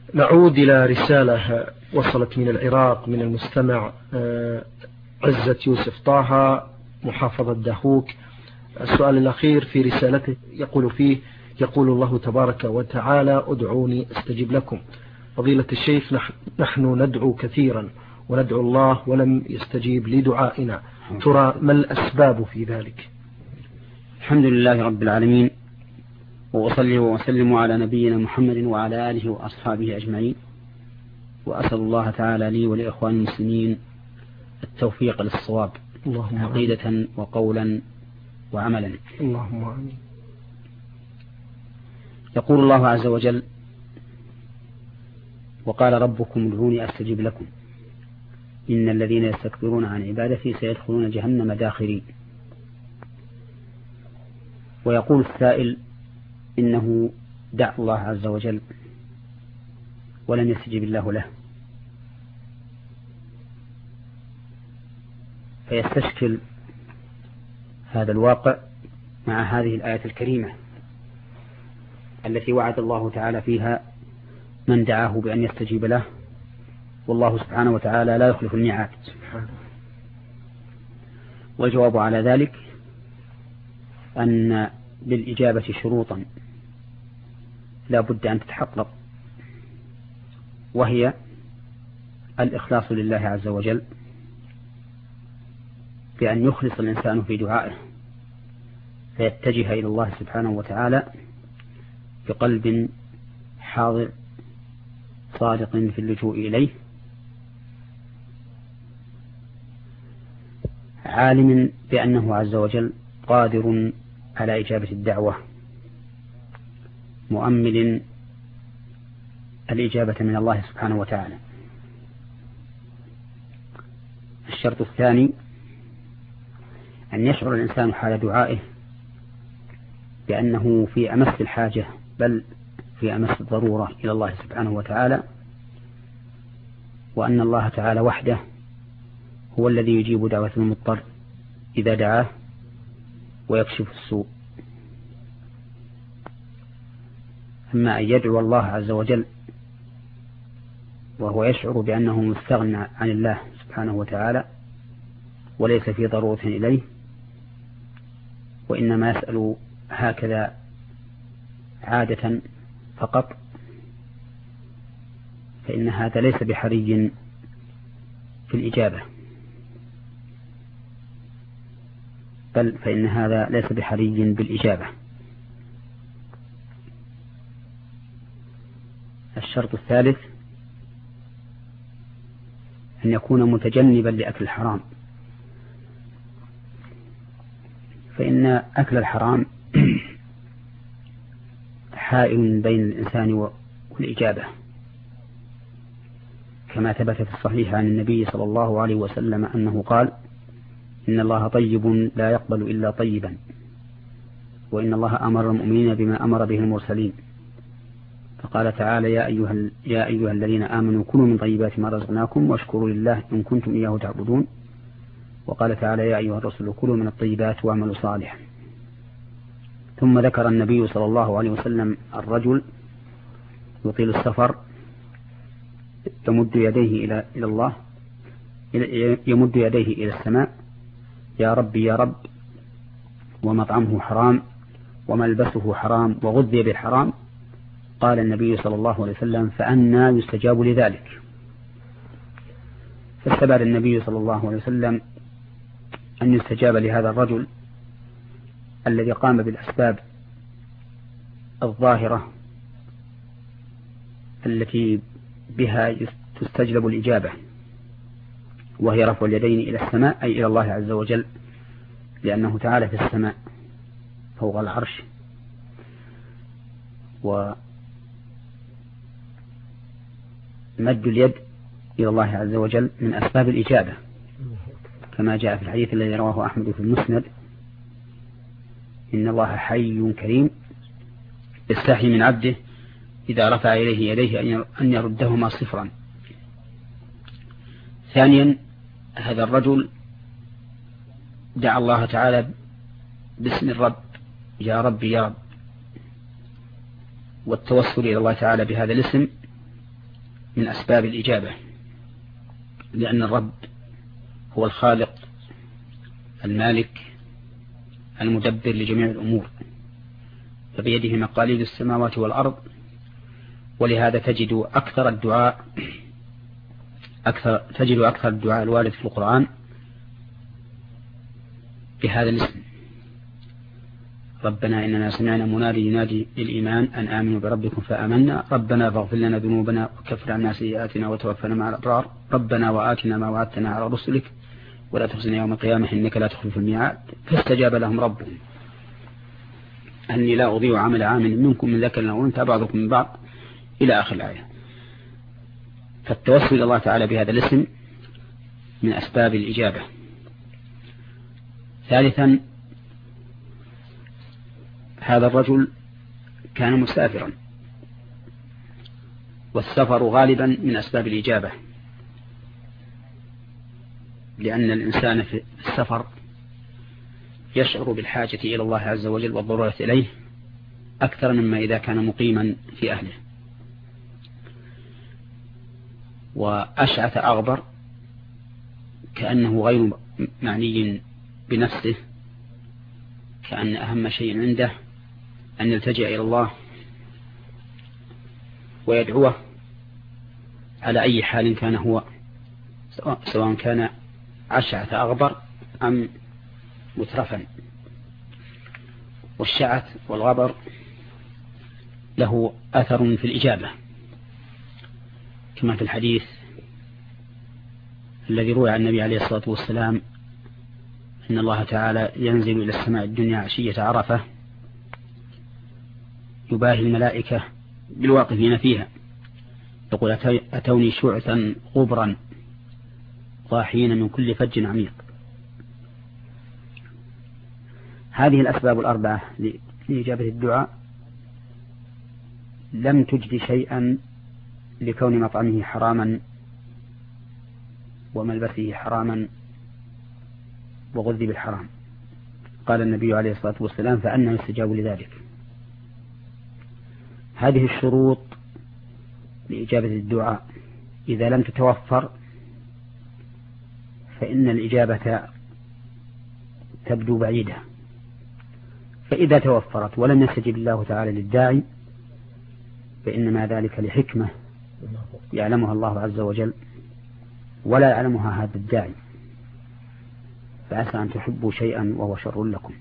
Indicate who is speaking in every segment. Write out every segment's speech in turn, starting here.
Speaker 1: نعود إلى رسالة وصلت من العراق من المستمع عزة يوسف طه، محافظة دهوك. السؤال الأخير في رسالته يقول فيه: يقول الله تبارك وتعالى: ادعوني استجب لكم. فضيلة الشيخ، نحن ندعو كثيرا وندعو الله ولم يستجيب لدعائنا، ترى ما الأسباب في ذلك؟
Speaker 2: الحمد لله رب العالمين، وأصلي وأسلم على نبينا محمد وعلى آله وأصحابه أجمعين، وأسأل الله تعالى لي ولإخوان المسلمين التوفيق للصواب عقيدة وقولا وعملا.
Speaker 1: اللهم آمين.
Speaker 2: يقول الله عز وجل: وقال ربكم ادعوني أستجب لكم إن الذين يستكبرون عن عبادتي سيدخلون جهنم داخرين. ويقول السائل إنه دعا الله عز وجل ولم يستجب الله له، فيستشكل هذا الواقع مع هذه الآية الكريمة التي وعد الله تعالى فيها من دعاه بأن يستجيب له، والله سبحانه وتعالى لا يخلف الميعاد. والجواب على ذلك أن للإجابة شروطا لا بد أن تتحقق، وهي الإخلاص لله عز وجل، بأن يخلص الإنسان في دعائه فيتجه إلى الله سبحانه وتعالى بقلب حاضر صادق في اللجوء إليه، عالم بأنه عز وجل قادر على إجابة الدعوة، مؤمل الإجابة من الله سبحانه وتعالى. الشرط الثاني أن يشعر الإنسان حال دعائه بأنه في أمس الحاجة بل في أمس الضرورة إلى الله سبحانه وتعالى، وأن الله تعالى وحده هو الذي يجيب دعوة المضطر إذا دعاه ويكشف السوء. أما أن يدعو الله عز وجل وهو يشعر بأنه مستغنى عن الله سبحانه وتعالى وليس في ضرورة إليه، وإنما يسأل هكذا عادة فقط، فإن هذا ليس بحري في الإجابة، بل فإن هذا ليس بحري بالإجابة. الشرط الثالث أن يكون متجنبا لأكل الحرام، فإن أكل الحرام حائل بين الإنسان والإجابة، كما ثبت في الصحيح عن النبي صلى الله عليه وسلم أنه قال: إن الله طيب لا يقبل إلا طيبا، وإن الله أمر المؤمنين بما أمر به المرسلين، فقال تعالى: يا أيها الذين آمنوا كلوا من طيبات ما رزقناكم واشكروا لله إن كنتم إياه تعبدون، وقال تعالى: يا أيها الرسل كلوا من الطيبات واعملوا صالحا. ثم ذكر النبي صلى الله عليه وسلم الرجل يطيل السفر يمد يديه إلى الله، يمد يديه إلى السماء: يا ربي يا رب، ومطعمه حرام وملبسه حرام وغذي بالحرام. قال النبي صلى الله عليه وسلم: فأنى يستجاب لذلك؟ فاستبعد النبي صلى الله عليه وسلم أن يستجاب لهذا الرجل الذي قام بالأسباب الظاهرة التي بها تستجلب الإجابة، وهي رفع اليدين إلى السماء أي إلى الله عز وجل، لأنه تعالى في السماء فوق العرش، ومد اليد إلى الله عز وجل من أسباب الإجابة، كما جاء في الحديث الذي رواه أحمد في المسند: إن الله حي كريم يستحي من عبده إذا رفع إليه يديه أن يردهما صفرا. ثانيا، هذا الرجل دعا الله تعالى باسم الرب: يا ربي يا رب، والتوسل إلى الله تعالى بهذا الاسم من أسباب الإجابة، لأن الرب هو الخالق المالك المدبر لجميع الأمور، فبيده مقاليد السماوات والأرض. ولهذا تجد أكثر الدعاء الوارد في القرآن بهذا الاسم: ربنا إننا سمعنا منادي ينادي للإيمان أن آمنوا بربكم فآمنا، ربنا فاغفر لنا ذنوبنا وكفر عنا سيئاتنا وتوفنا مع الأبرار، ربنا وآتنا ما وعدتنا على رسلك ولا تخزنا يوم القيامة إنك لا تخلف الميعاد. فاستجاب لهم ربهم أني لا أضيع عمل عامل منكم من ذكر أو أنثى بعضكم من بعض إلى آخر الآية. فالتوسل إلى الله تعالى بهذا الاسم من أسباب الإجابة. ثالثا، هذا الرجل كان مسافرا، والسفر غالبا من أسباب الإجابة، لأن الإنسان في السفر يشعر بالحاجة إلى الله عز وجل والضرورة إليه أكثر مما إذا كان مقيما في أهله. وأشعث أغبر كأنه غير معني بنفسه، كأن أهم شيء عنده أن يلتجئ إلى الله ويدعوه على أي حال كان هو، سواء كان أشعث أغبر أم مترفا. والشعث والغبر له أثر في الإجابة، كما في الحديث الذي روى عن النبي عليه الصلاة والسلام إن الله تعالى ينزل إلى السماء الدنيا عشية عرفة يباهي الملائكة بالواقفين فيها، يقول أتوني شعثا غبرا ضاحين من كل فج عميق. هذه الأسباب الأربعة لإجابة الدعاء لم تجد شيئا لكون مطعمه حراما وملبسه حراما وغذي بالحرام. قال النبي عليه الصلاة والسلام: فأنه يستجاب لذلك. هذه الشروط لإجابة الدعاء إذا لم تتوفر فإن الإجابة تبدو بعيدة، فإذا توفرت ولم يستجب الله تعالى للداعي فإنما ذلك لحكمة يعلمها الله عز وجل ولا يعلمها هذا الداعي، فعسى أن تحبوا شيئا وهو شر لكم.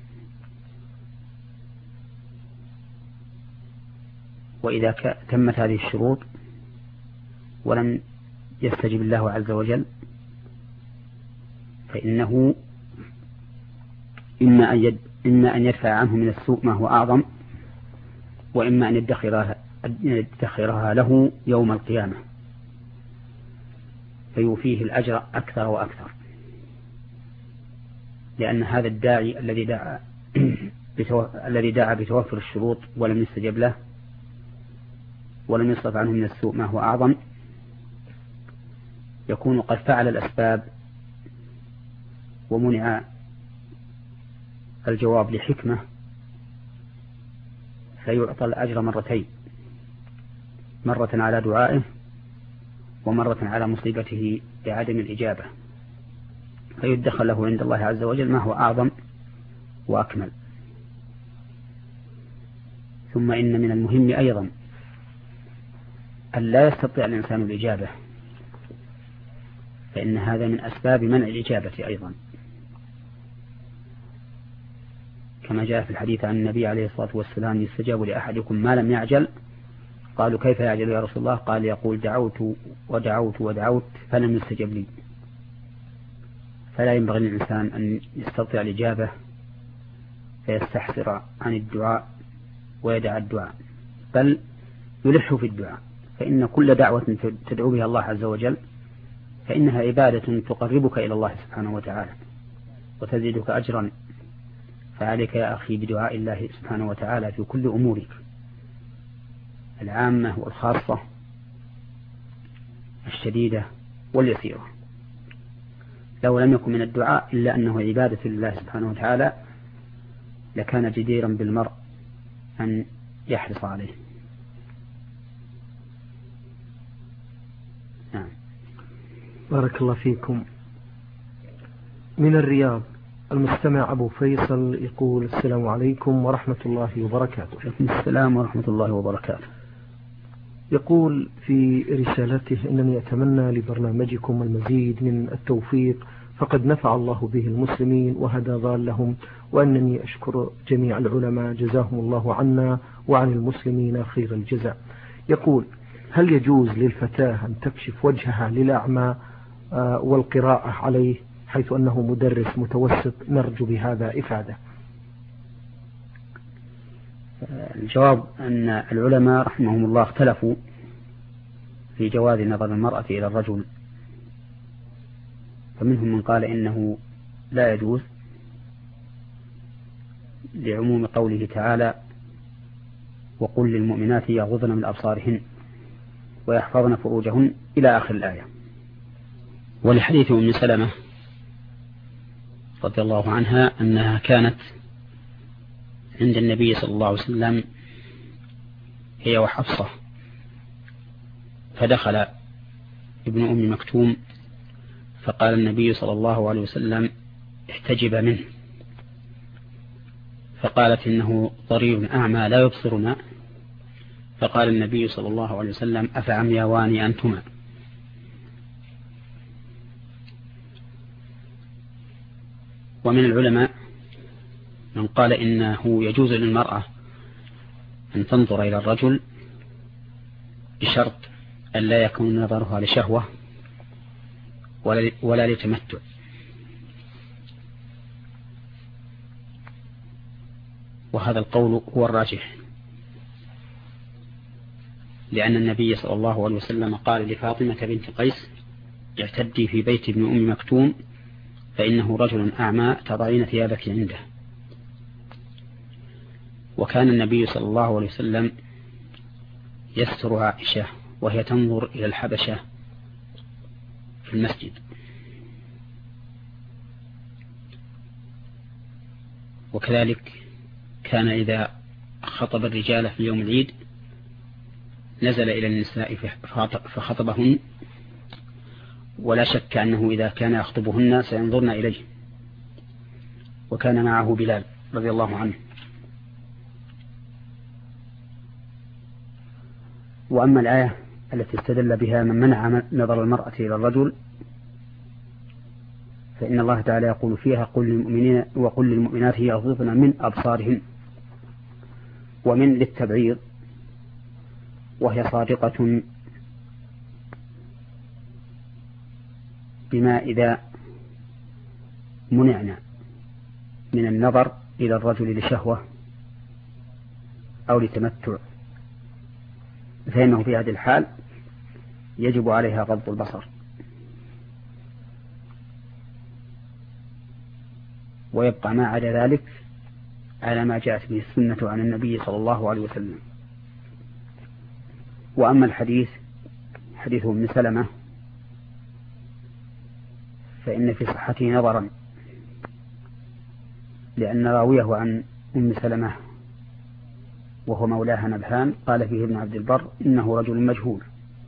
Speaker 2: وإذا تمت هذه الشروط ولم يستجب الله عز وجل فإنه إما أن يدفع عنه من السوء ما هو أعظم، وإما أن يدخرها له يوم القيامة فيوفيه الأجر أكثر وأكثر، لأن هذا الداعي الذي دعا بتوفر الشروط ولم يستجب له ولم يصرف عنه من السوء ما هو أعظم يكون قد فعل الأسباب ومنع الجواب لحكمة، فيعطى الأجر مرتين: مرة على دعائه ومرة على مصيبته بعدم الإجابة، فيدخل له عند الله عز وجل ما هو أعظم وأكمل. ثم إن من المهم أيضا أن لا يستطيع الإنسان الإجابة، فإن هذا من أسباب منع الإجابة أيضا، كما جاء في الحديث عن النبي عليه الصلاة والسلام: يستجاب لأحدكم ما لم يعجل. قالوا: كيف يعجل يا رسول الله؟ قال: يقول دعوت ودعوت ودعوت فلم يستجب لي. فلا ينبغي للإنسان أن يستطيع الإجابة فيستحسر عن الدعاء ويدع الدعاء، بل يلح في الدعاء، فإن كل دعوة تدعو بها الله عز وجل فإنها عبادة تقربك إلى الله سبحانه وتعالى وتزيدك أجرا. فعليك يا أخي بدعاء الله سبحانه وتعالى في كل أمورك العامة والخاصة، الشديدة واليسيرة. لو لم يكن من الدعاء إلا أنه عبادة لله سبحانه وتعالى لكان جديرا بالمرء أن يحرص عليه. نعم.
Speaker 1: بارك الله فيكم. من الرياض المستمع أبو فيصل يقول: السلام عليكم ورحمة الله وبركاته.
Speaker 2: وعليكم السلام ورحمة الله وبركاته.
Speaker 1: يقول في رسالته: إنني أتمنى لبرنامجكم المزيد من التوفيق، فقد نفع الله به المسلمين وهدى ضالهم، وأنني أشكر جميع العلماء جزاهم الله عنا وعن المسلمين خير الجزاء. يقول: هل يجوز للفتاة أن تكشف وجهها للأعمى والقراءة عليه، حيث أنه مدرس متوسط؟ نرجو بهذا إفادة.
Speaker 2: الجواب أن العلماء رحمهم الله اختلفوا في جواز نظر المرأة إلى الرجل، فمنهم من قال إنه لا يجوز لعموم قوله تعالى: وقل للمؤمنات يغضضن من أبصارهن ويحفظن فروجهن إلى آخر الآية. ولحديث أم سلمة رضي الله عنها أنها كانت عند النبي صلى الله عليه وسلم هي وحفصة، فدخل ابن أم مكتوم فقال النبي صلى الله عليه وسلم: احتجب منه، فقالت: إنه ضرير أعمى لا يبصرنا. فقال النبي صلى الله عليه وسلم: أفعمياوان أنتما؟ ومن العلماء من قال إنه يجوز للمرأة أن تنظر إلى الرجل بشرط أن لا يكون نظرها لشهوة ولا لتمتع. وهذا القول هو الراجح، لأن النبي صلى الله عليه وسلم قال لفاطمة بنت قيس: اعتدي في بيت ابن أم مكتوم فإنه رجل أعمى تضعين ثيابك عنده. وكان النبي صلى الله عليه وسلم يستر عائشة وهي تنظر إلى الحبشة في المسجد. وكذلك كان إذا خطب الرجال في يوم العيد نزل إلى النساء فخطبهن، ولا شك أنه إذا كان يخطبهن سينظرن إليه. وكان معه بلال رضي الله عنه. وأما الآية التي استدل بها من منع نظر المرأة إلى الرجل، فإن الله تعالى يقول فيها: وقل للمؤمنات يغضضن من أبصارهن، ومن للتبعيض، وهي صادقة بما إذا منعنا من النظر إلى الرجل لشهوة أو لتمتع، فإنه في هذه الحال يجب عليها غض البصر. ويبقى ما عدا ذلك على ما جاءت به السنة عن النبي صلى الله عليه وسلم. وأما الحديث حديث ابن سلمة فإن في صحته نظرا، لأن راويه عن أم سلمة وهو مولاها نبهان قال فيه ابن عبد البر: إنه رجل مجهول.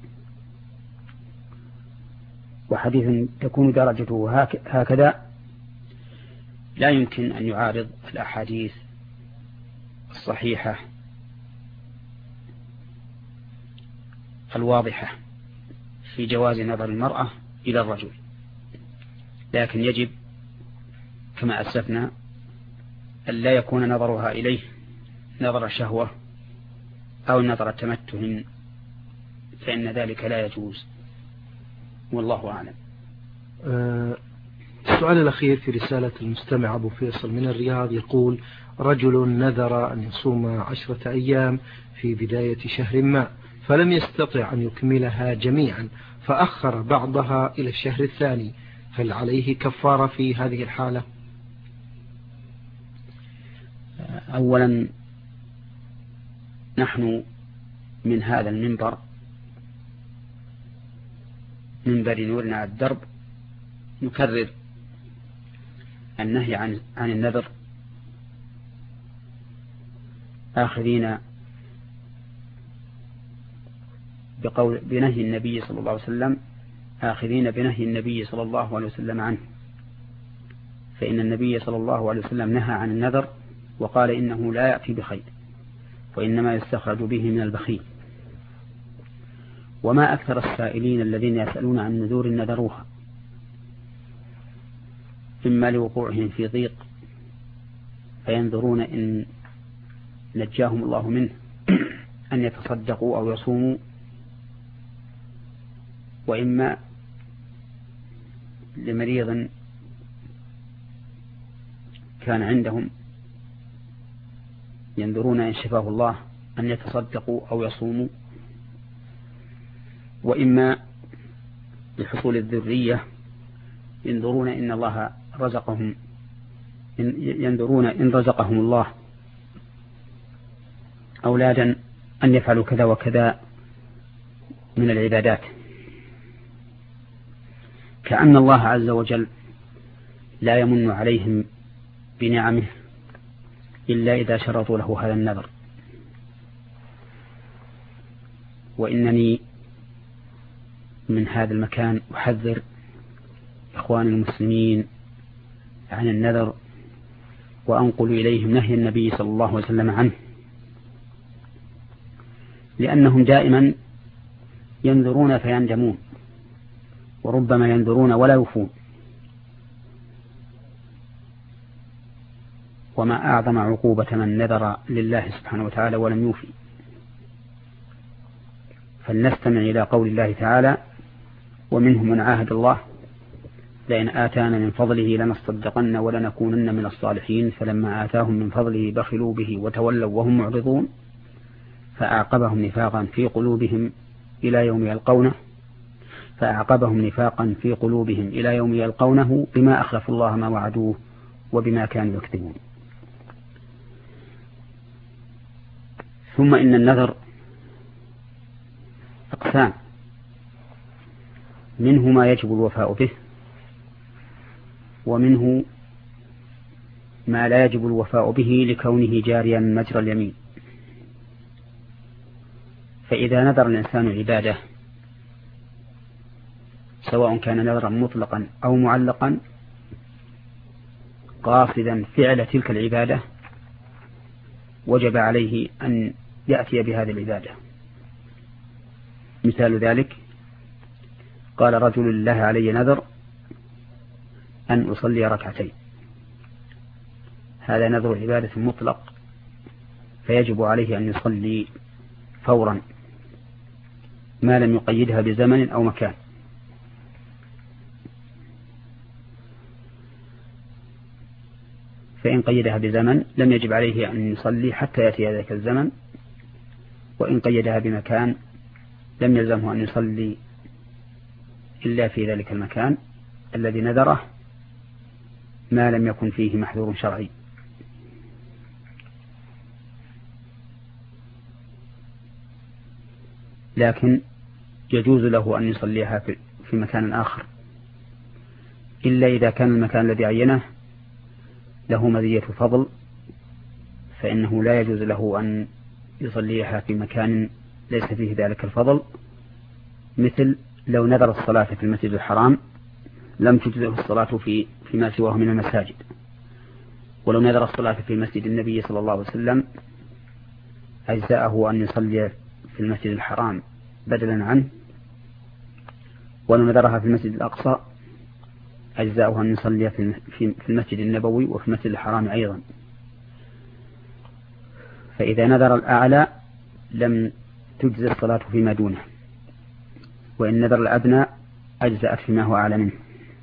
Speaker 2: وحديث تكون درجته هكذا لا يمكن أن يعارض الأحاديث الصحيحة الواضحة في جواز نظر المرأة إلى الرجل، لكن يجب كما أسلفنا أن لا يكون نظرها إليه نظر شهوة أو نظر تمتع، فإن ذلك لا يجوز، والله أعلم.
Speaker 1: السؤال الأخير في رسالة المستمع أبو فيصل من الرياض يقول: رجل نذر أن يصوم 10 أيام في بداية شهر ما، فلم يستطع أن يكملها جميعا، فأخر بعضها إلى الشهر الثاني، هل عليه كفارة في هذه الحالة؟
Speaker 2: أولا نحن من هذا المنبر، منبر نورنا على الدرب، نكرر النهي عن النذر، آخذين بنهي النبي صلى الله عليه وسلم آخذين بنهي النبي صلى الله عليه وسلم عنه، فإن النبي صلى الله عليه وسلم نهى عن النذر وقال إنه لا يأتي بخير وإنما يستخرج به من البخيل. وما أكثر السائلين الذين يسألون عن نذور نذروها إما لوقوعهم في ضيق فينذرون إن نجاهم الله منه أن يتصدقوا أو يصوموا، وإما لمريض كان عندهم ينذرون إن شفاه الله أن يتصدقوا أو يصوموا، وإما لحصول الذرية ينذرون إن الله رزقهم ينذرون إن رزقهم الله أولادا أن يفعلوا كذا وكذا من العبادات، كأن الله عز وجل لا يمن عليهم بنعمه إلا إذا شرطوا له هذا النذر. وإنني من هذا المكان أحذر إخواني المسلمين عن النذر وأنقل إليهم نهي النبي صلى الله عليه وسلم عنه، لأنهم دائما ينذرون فيندمون وربما ينذرون ولا يوفون. وما أعظم عقوبة من نذر لله سبحانه وتعالى ولم يوفي. فلنستمع إلى قول الله تعالى: ومنهم من عاهد الله لئن آتانا من فضله لنصدقن ولنكونن من الصالحين فلما آتاهم من فضله بخلوا به وتولوا وهم معرضون فأعقبهم نفاقا في قلوبهم إلى يوم يلقونه بما أخلفوا الله ما وعدوه وبما كانوا يكذبون. ثم إن النذر أقسام، منه ما يجب الوفاء به، ومنه ما لا يجب الوفاء به لكونه جاريا مجرى اليمين. فإذا نذر الإنسان عبادة سواء كان نذرا مطلقا أو معلقا قاصدا فعل تلك العبادة وجب عليه أن يأتي بهذه العبادة. مثال ذلك: قال رجل: الله علي نذر أن أصلي ركعتين، هذا نذر عبادة مطلق فيجب عليه أن يصلي فورا ما لم يقيدها بزمن أو مكان. فإن قيدها بزمن لم يجب عليه أن يصلي حتى يأتي ذلك الزمن، وإن قيدها بمكان لم يلزمه أن يصلي إلا في ذلك المكان الذي نذره ما لم يكن فيه محذور شرعي. لكن يجوز له أن يصليها في مكان آخر إلا إذا كان المكان الذي عينه له مزية فضل، فإنه لا يجوز له أن يصليها في مكان ليس فيه ذلك الفضل. مثل لو نذر الصلاة في المسجد الحرام لم تجزه الصلاة فيما سواه من المساجد، ولو نذر الصلاة في مسجد النبي صلى الله عليه وسلم أجزاءه أن يصلي في المسجد الحرام بدلا عنه، ولو نذرها في المسجد الأقصى أجزاؤها أن يصلي في المسجد النبوي وفي المسجد الحرام أيضا. فإذا نذر الأعلى لم تجزى الصلاة فيما دونه، وإن نذر الأدنى أجزأت فيما هو أعلى منه.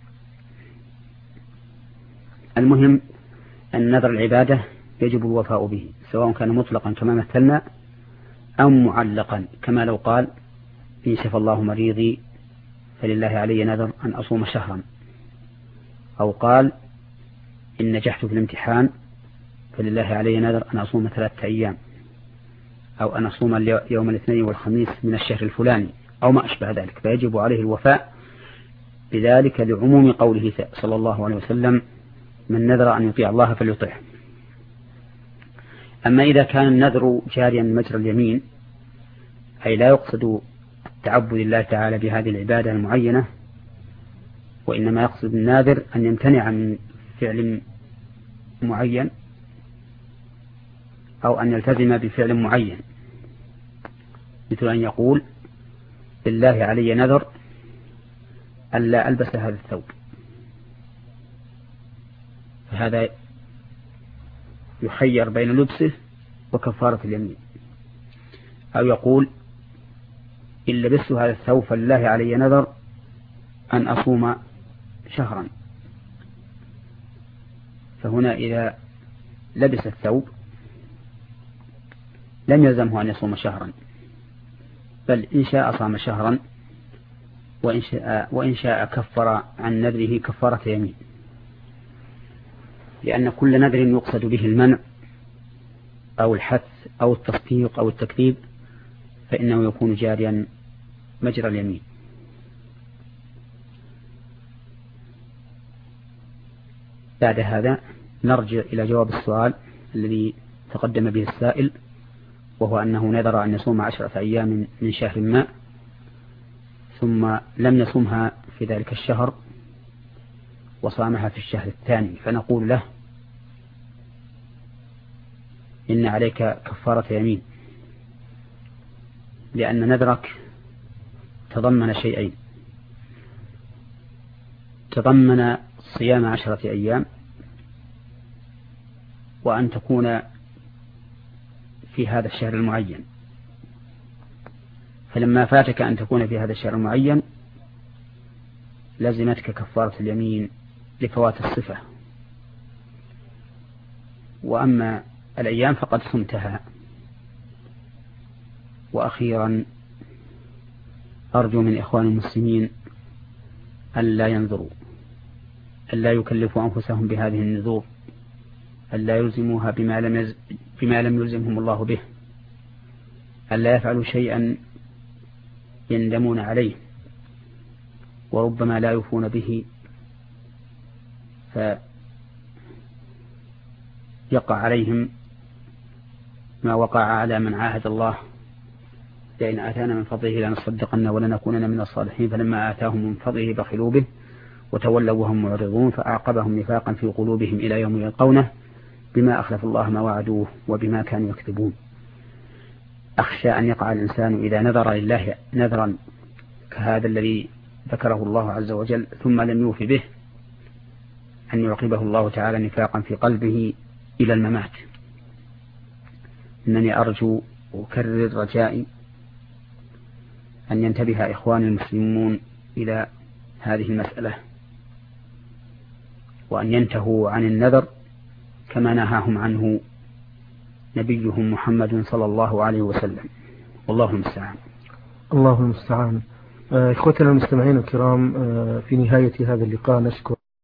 Speaker 2: المهم أن نذر العبادة يجب الوفاء به سواء كان مطلقا كما مثلنا أو معلقا، كما لو قال: إن شفى الله مريضي فلله علي نذر أن أصوم شهرا، أو قال: إن نجحت في الامتحان فلله علي نذر أن أصوم 3 أيام، أو أن أصوم يوم الاثنين والخميس من الشهر الفلاني، أو ما أشبه ذلك. فيجب عليه الوفاء بذلك لعموم قوله صلى الله عليه وسلم: من نذر أن يطيع الله فليطيعه. أما إذا كان النذر جاريا مجرى اليمين أي لا يقصد تعبد الله تعالى بهذه العبادة المعينة، وإنما يقصد الناذر أن يمتنع من فعل معين أو أن يلتزم بفعل معين، مثل أن يقول بالله علي نذر ألا ألبس هذا الثوب، فهذا يخير بين لبسه وكفارة اليمين. أو يقول إن لبست هذا الثوب فلله علي نذر أن أصوم شهرا، فهنا إذا لبس الثوب لم يلزمه أن يصوم شهرا، بل إن شاء صام شهرا، وإن شاء كفر عن نذره كفارة يمين، لأن كل نذر يقصد به المنع أو الحث أو التصديق أو التكذيب فإنه يكون جاريا مجرى اليمين. بعد هذا نرجع إلى جواب السؤال الذي تقدم به السائل، وهو أنه نذر أن يصوم 10 أيام من شهر ما ثم لم يصومها في ذلك الشهر وصامها في الشهر الثاني، فنقول له إن عليك كفارة يمين، لأن نذرك تضمن شيئين: تضمن صيام 10 أيام، وأن تكون في هذا الشهر المعين، فلما فاتك أن تكون في هذا الشهر المعين لزمتك كفارة اليمين لفوات الصفة. وأما الأيام فقد صمتها. وأخيرا أرجو من إخوان المسلمين ألا ينظروا، ألا يكلفوا أنفسهم بهذه النذور، ألا يلزموها بما لم يلزمهم الله به، ألا يفعلوا شيئا يندمون عليه وربما لا يوفون به فيقع عليهم ما وقع على من عاهد الله: لئن آتانا من فضله لنصدقن ولنكونن من الصالحين، فلما آتاهم من فضله بخلوا به وتولوا وهم معرضون، فأعقبهم نفاقا في قلوبهم إلى يوم يلقونه بما أخلف الله ما وعدوه وبما كانوا يكذبون. أخشى أن يقع الإنسان إذا نذر لله نذرا كهذا الذي ذكره الله عز وجل ثم لم يوف به أن يعقبه الله تعالى نفاقا في قلبه إلى الممات. إنني أرجو وأكرر رجائي أن ينتبه إخواني المسلمون إلى هذه المسألة، وأن ينتهوا عن النذر كما نهاهم عنه نبيهم محمد صلى الله عليه وسلم، والله المستعان.
Speaker 1: الله المستعان. إخوتنا المستمعين الكرام، في نهاية هذا اللقاء نشكر